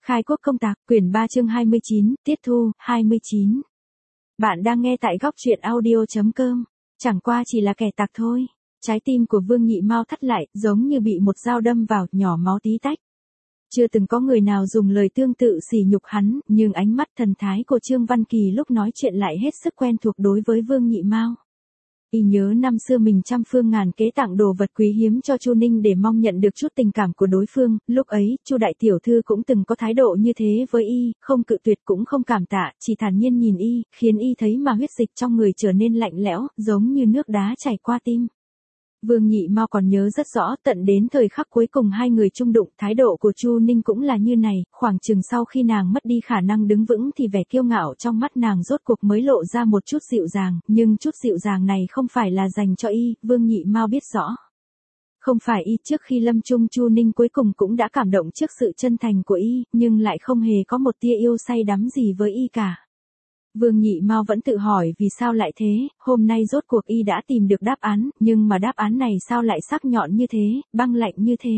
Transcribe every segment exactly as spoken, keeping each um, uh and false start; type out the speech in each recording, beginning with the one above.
Khai quốc công tạc, quyển ba chương hai mươi chín, tiết thu, hai mươi chín. Bạn đang nghe tại góc truyện audio chấm com. Chẳng qua chỉ là kẻ tặc thôi. Trái tim của Vương Nhị Mao thắt lại, giống như bị một dao đâm vào, nhỏ máu tí tách. Chưa từng có người nào dùng lời tương tự sỉ nhục hắn, nhưng ánh mắt thần thái của Trương Văn Kỳ lúc nói chuyện lại hết sức quen thuộc đối với Vương Nhị Mao. Y nhớ năm xưa mình trăm phương ngàn kế tặng đồ vật quý hiếm cho Chu Ninh để mong nhận được chút tình cảm của đối phương, lúc ấy, Chu đại tiểu thư cũng từng có thái độ như thế với y, không cự tuyệt cũng không cảm tạ, chỉ thản nhiên nhìn y, khiến y thấy mà huyết dịch trong người trở nên lạnh lẽo, giống như nước đá chảy qua tim. Vương Nhị Mao còn nhớ rất rõ, tận đến thời khắc cuối cùng hai người chung đụng, thái độ của Chu Ninh cũng là như này, khoảng chừng sau khi nàng mất đi khả năng đứng vững thì vẻ kiêu ngạo trong mắt nàng rốt cuộc mới lộ ra một chút dịu dàng, nhưng chút dịu dàng này không phải là dành cho y, Vương Nhị Mao biết rõ. Không phải y trước khi lâm chung Chu Ninh cuối cùng cũng đã cảm động trước sự chân thành của y, nhưng lại không hề có một tia yêu say đắm gì với y cả. Vương Nhị Mao vẫn tự hỏi vì sao lại thế, hôm nay rốt cuộc y đã tìm được đáp án, nhưng mà đáp án này sao lại sắc nhọn như thế, băng lạnh như thế.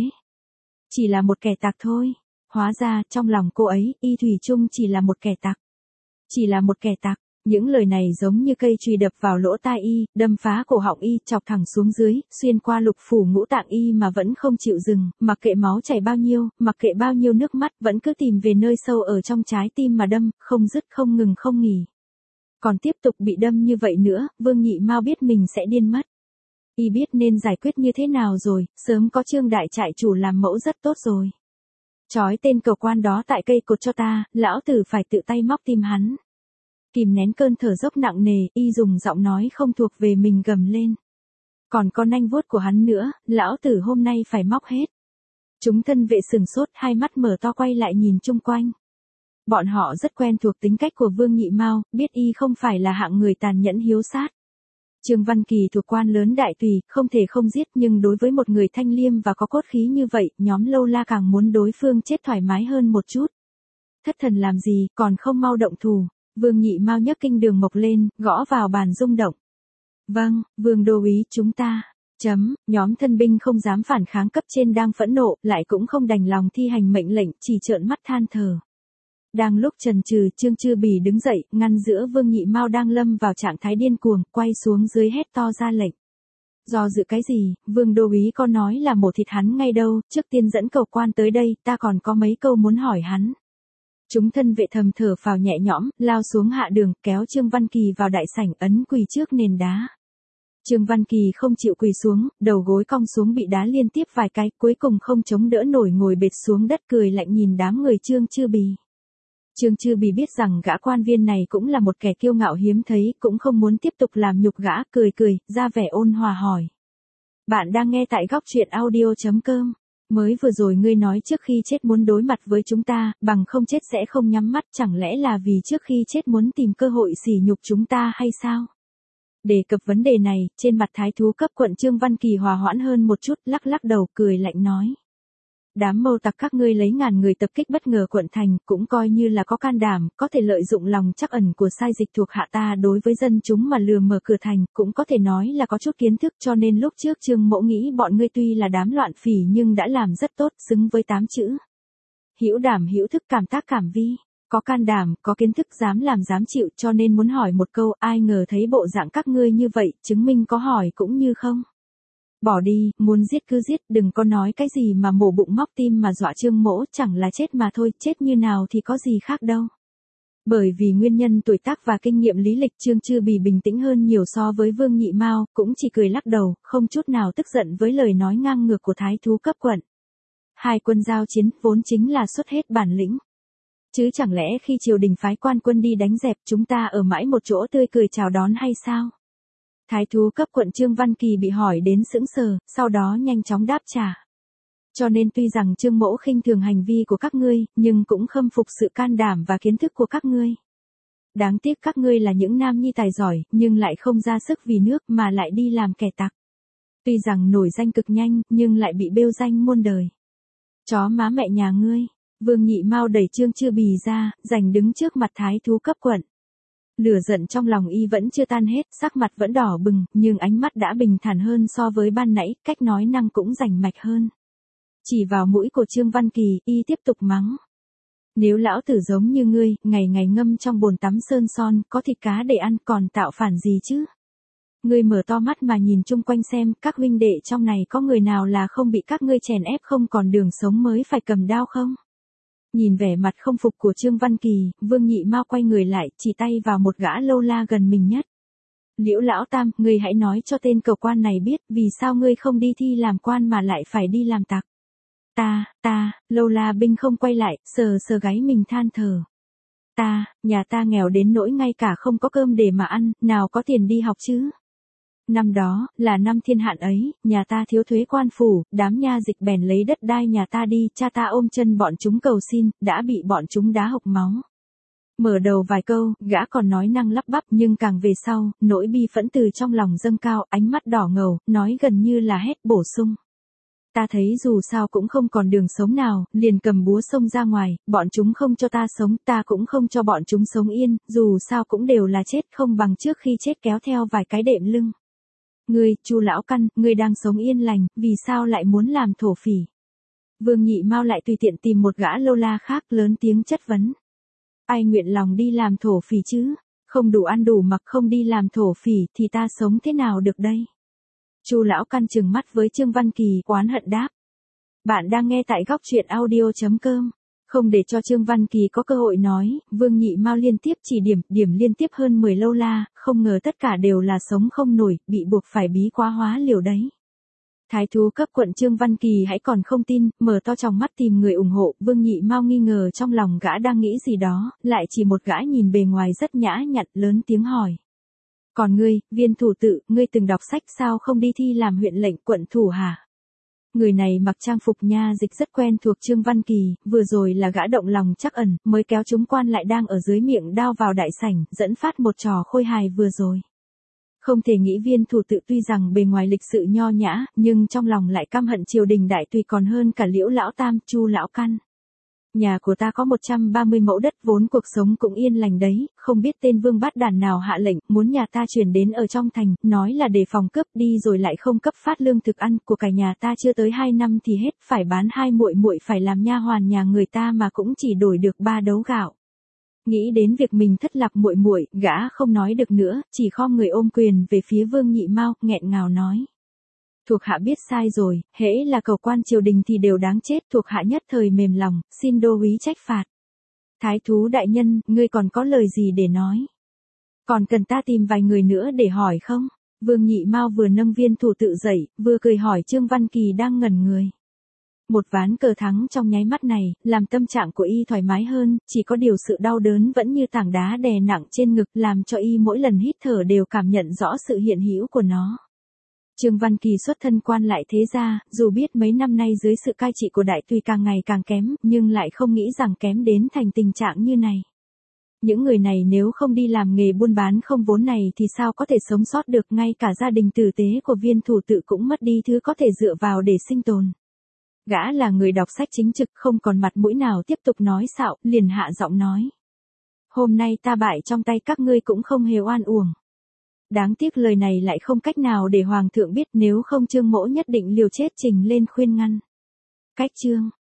Chỉ là một kẻ tặc thôi. Hóa ra, trong lòng cô ấy, y thủy chung chỉ là một kẻ tặc. Chỉ là một kẻ tặc. Những lời này giống như cây chùy đập vào lỗ tai y, đâm phá cổ họng y, chọc thẳng xuống dưới, xuyên qua lục phủ ngũ tạng y mà vẫn không chịu dừng, mặc kệ máu chảy bao nhiêu, mặc kệ bao nhiêu nước mắt, vẫn cứ tìm về nơi sâu ở trong trái tim mà đâm, không dứt không ngừng không nghỉ. Còn tiếp tục bị đâm như vậy nữa, Vương Nhị Mao biết mình sẽ điên mất. Y biết nên giải quyết như thế nào rồi, sớm có Trương đại trại chủ làm mẫu rất tốt rồi. Chói tên cầu quan đó tại cây cột cho ta, lão tử phải tự tay móc tim hắn. Kìm nén cơn thở dốc nặng nề, y dùng giọng nói không thuộc về mình gầm lên. Còn con nanh vuốt của hắn nữa, lão tử hôm nay phải móc hết. Chúng thân vệ sừng sốt, hai mắt mở to quay lại nhìn chung quanh. Bọn họ rất quen thuộc tính cách của Vương Nhị Mao, biết y không phải là hạng người tàn nhẫn hiếu sát. Trương Văn Kỳ thuộc quan lớn đại tùy, không thể không giết, nhưng đối với một người thanh liêm và có cốt khí như vậy, nhóm Lâu La càng muốn đối phương chết thoải mái hơn một chút. Thất thần làm gì, còn không mau động thủ. Vương Nhị Mao nhấc kinh đường mộc lên, gõ vào bàn rung động. Vâng, Vương đô úy, chúng ta. Chấm, nhóm thân binh không dám phản kháng, cấp trên đang phẫn nộ, lại cũng không đành lòng thi hành mệnh lệnh, chỉ trợn mắt than thở. Đang lúc chần chừ, Trương Chư Bì đứng dậy, ngăn giữa Vương Nhị Mao đang lâm vào trạng thái điên cuồng, quay xuống dưới hét to ra lệnh. Do dự cái gì, Vương đô úy có nói là mổ thịt hắn ngay đâu, trước tiên dẫn cầu quan tới đây, ta còn có mấy câu muốn hỏi hắn. Chúng thân vệ thầm thở phào nhẹ nhõm, lao xuống hạ đường, kéo Trương Văn Kỳ vào đại sảnh, ấn quỳ trước nền đá. Trương Văn Kỳ không chịu quỳ xuống, đầu gối cong xuống bị đá liên tiếp vài cái, cuối cùng không chống đỡ nổi ngồi bệt xuống đất cười lạnh nhìn đám người Trương Chư Bì. Trương Chư Bì biết rằng gã quan viên này cũng là một kẻ kiêu ngạo hiếm thấy, cũng không muốn tiếp tục làm nhục gã, cười cười, ra vẻ ôn hòa hỏi. Bạn đang nghe tại góc truyện audio chấm com. Mới vừa rồi ngươi nói trước khi chết muốn đối mặt với chúng ta, bằng không chết sẽ không nhắm mắt, chẳng lẽ là vì trước khi chết muốn tìm cơ hội sỉ nhục chúng ta hay sao? Đề cập vấn đề này, trên mặt thái thú cấp quận Trương Văn Kỳ hòa hoãn hơn một chút, lắc lắc đầu cười lạnh nói. Đám mâu tặc các ngươi lấy ngàn người tập kích bất ngờ quận thành, cũng coi như là có can đảm, có thể lợi dụng lòng trắc ẩn của sai dịch thuộc hạ ta đối với dân chúng mà lừa mở cửa thành, cũng có thể nói là có chút kiến thức, cho nên lúc trước Trương Mỗ nghĩ bọn ngươi tuy là đám loạn phỉ nhưng đã làm rất tốt, xứng với tám chữ. Hữu đảm hữu thức, cảm tác cảm vi, có can đảm, có kiến thức, dám làm dám chịu, cho nên muốn hỏi một câu, ai ngờ thấy bộ dạng các ngươi như vậy, chứng minh có hỏi cũng như không. Bỏ đi, muốn giết cứ giết, đừng có nói cái gì mà mổ bụng móc tim mà dọa Trương Mỗ, chẳng là chết mà thôi, chết như nào thì có gì khác đâu. Bởi vì nguyên nhân tuổi tác và kinh nghiệm lý lịch, Trương Chư Bì bình tĩnh hơn nhiều so với Vương Nhị Mao, cũng chỉ cười lắc đầu, không chút nào tức giận với lời nói ngang ngược của thái thú cấp quận. Hai quân giao chiến, vốn chính là xuất hết bản lĩnh. Chứ chẳng lẽ khi triều đình phái quan quân đi đánh dẹp, chúng ta ở mãi một chỗ tươi cười chào đón hay sao? Thái thú cấp quận Trương Văn Kỳ bị hỏi đến sững sờ, sau đó nhanh chóng đáp trả. Cho nên tuy rằng Trương Mỗ khinh thường hành vi của các ngươi, nhưng cũng khâm phục sự can đảm và kiến thức của các ngươi. Đáng tiếc các ngươi là những nam nhi tài giỏi, nhưng lại không ra sức vì nước mà lại đi làm kẻ tặc. Tuy rằng nổi danh cực nhanh, nhưng lại bị bêu danh muôn đời. Chó má mẹ nhà ngươi, Vương Nhị Mao đẩy Trương Chư Bì ra, giành đứng trước mặt thái thú cấp quận. Lửa giận trong lòng y vẫn chưa tan hết, sắc mặt vẫn đỏ bừng, nhưng ánh mắt đã bình thản hơn so với ban nãy, cách nói năng cũng rành mạch hơn. Chỉ vào mũi của Trương Văn Kỳ, y tiếp tục mắng. Nếu lão tử giống như ngươi, ngày ngày ngâm trong bồn tắm sơn son, có thịt cá để ăn còn tạo phản gì chứ? Ngươi mở to mắt mà nhìn chung quanh xem, các huynh đệ trong này có người nào là không bị các ngươi chèn ép không còn đường sống mới phải cầm đao không? Nhìn vẻ mặt không phục của Trương Văn Kỳ, Vương Nhị Mao quay người lại, chỉ tay vào một gã lâu la gần mình nhất. Liễu lão tam, ngươi hãy nói cho tên cầu quan này biết, vì sao ngươi không đi thi làm quan mà lại phải đi làm tặc. Ta, ta, lâu la binh không quay lại, sờ sờ gáy mình than thở. Ta, nhà ta nghèo đến nỗi ngay cả không có cơm để mà ăn, nào có tiền đi học chứ. Năm đó, là năm thiên hạn ấy, nhà ta thiếu thuế quan phủ, đám nha dịch bèn lấy đất đai nhà ta đi, cha ta ôm chân bọn chúng cầu xin, đã bị bọn chúng đá hộc máu. Mở đầu vài câu, gã còn nói năng lắp bắp nhưng càng về sau, nỗi bi phẫn từ trong lòng dâng cao, ánh mắt đỏ ngầu, nói gần như là hét bổ sung. Ta thấy dù sao cũng không còn đường sống nào, liền cầm búa xông ra ngoài, bọn chúng không cho ta sống, ta cũng không cho bọn chúng sống yên, dù sao cũng đều là chết không bằng trước khi chết kéo theo vài cái đệm lưng. Ngươi, Chu lão căn, ngươi đang sống yên lành, vì sao lại muốn làm thổ phỉ? Vương Nhị Mao lại tùy tiện tìm một gã lô la khác lớn tiếng chất vấn. Ai nguyện lòng đi làm thổ phỉ chứ? Không đủ ăn đủ mặc không đi làm thổ phỉ thì ta sống thế nào được đây? Chu lão căn trừng mắt với Trương Văn Kỳ oán hận đáp. Bạn đang nghe tại góc truyện audio chấm com. Không để cho Trương Văn Kỳ có cơ hội nói, Vương Nhị Mao liên tiếp chỉ điểm, điểm liên tiếp hơn mười lâu la, không ngờ tất cả đều là sống không nổi, bị buộc phải bí quá hóa liều đấy. Thái thú cấp quận Trương Văn Kỳ hãy còn không tin, mở to tròng mắt tìm người ủng hộ, Vương Nhị Mao nghi ngờ trong lòng gã đang nghĩ gì đó, lại chỉ một gã nhìn bề ngoài rất nhã nhặn lớn tiếng hỏi. Còn ngươi, Viên thủ tự, ngươi từng đọc sách sao không đi thi làm huyện lệnh quận thủ hả? Người này mặc trang phục nha dịch rất quen thuộc Trương Văn Kỳ, vừa rồi là gã động lòng chắc ẩn, mới kéo chúng quan lại đang ở dưới miệng đao vào đại sảnh, dẫn phát một trò khôi hài vừa rồi. Không thể nghĩ Viên thủ tự tuy rằng bề ngoài lịch sự nho nhã, nhưng trong lòng lại căm hận triều đình đại tùy còn hơn cả Liễu lão tam, Chu lão căn. Nhà của ta có một trăm ba mươi mẫu đất vốn cuộc sống cũng yên lành đấy, không biết tên vương bát đàn nào hạ lệnh, muốn nhà ta chuyển đến ở trong thành, nói là để phòng cướp đi rồi lại không cấp phát lương thực ăn, của cả nhà ta chưa tới hai năm thì hết, phải bán hai muội muội phải làm nha hoàn nhà người ta mà cũng chỉ đổi được ba đấu gạo. Nghĩ đến việc mình thất lạc muội muội, gã không nói được nữa, chỉ khom người ôm quyền về phía Vương Nhị Mao, nghẹn ngào nói. Thuộc hạ biết sai rồi, hễ là cầu quan triều đình thì đều đáng chết, thuộc hạ nhất thời mềm lòng, xin đô úy trách phạt. Thái thú đại nhân, ngươi còn có lời gì để nói? Còn cần ta tìm vài người nữa để hỏi không? Vương Nhị Mao vừa nâng Viên thủ tự dậy, vừa cười hỏi Trương Văn Kỳ đang ngẩn người. Một ván cờ thắng trong nháy mắt này, làm tâm trạng của y thoải mái hơn, chỉ có điều sự đau đớn vẫn như tảng đá đè nặng trên ngực làm cho y mỗi lần hít thở đều cảm nhận rõ sự hiện hữu của nó. Trương Văn Kỳ xuất thân quan lại thế gia, dù biết mấy năm nay dưới sự cai trị của đại tùy càng ngày càng kém, nhưng lại không nghĩ rằng kém đến thành tình trạng như này. Những người này nếu không đi làm nghề buôn bán không vốn này thì sao có thể sống sót được, ngay cả gia đình tử tế của Viên thủ tự cũng mất đi thứ có thể dựa vào để sinh tồn. Gã là người đọc sách chính trực không còn mặt mũi nào tiếp tục nói xạo, liền hạ giọng nói. Hôm nay ta bại trong tay các ngươi cũng không hề oan uổng. Đáng tiếc lời này lại không cách nào để hoàng thượng biết, nếu không Trương Mỗ nhất định liều chết trình lên khuyên ngăn. Cách chương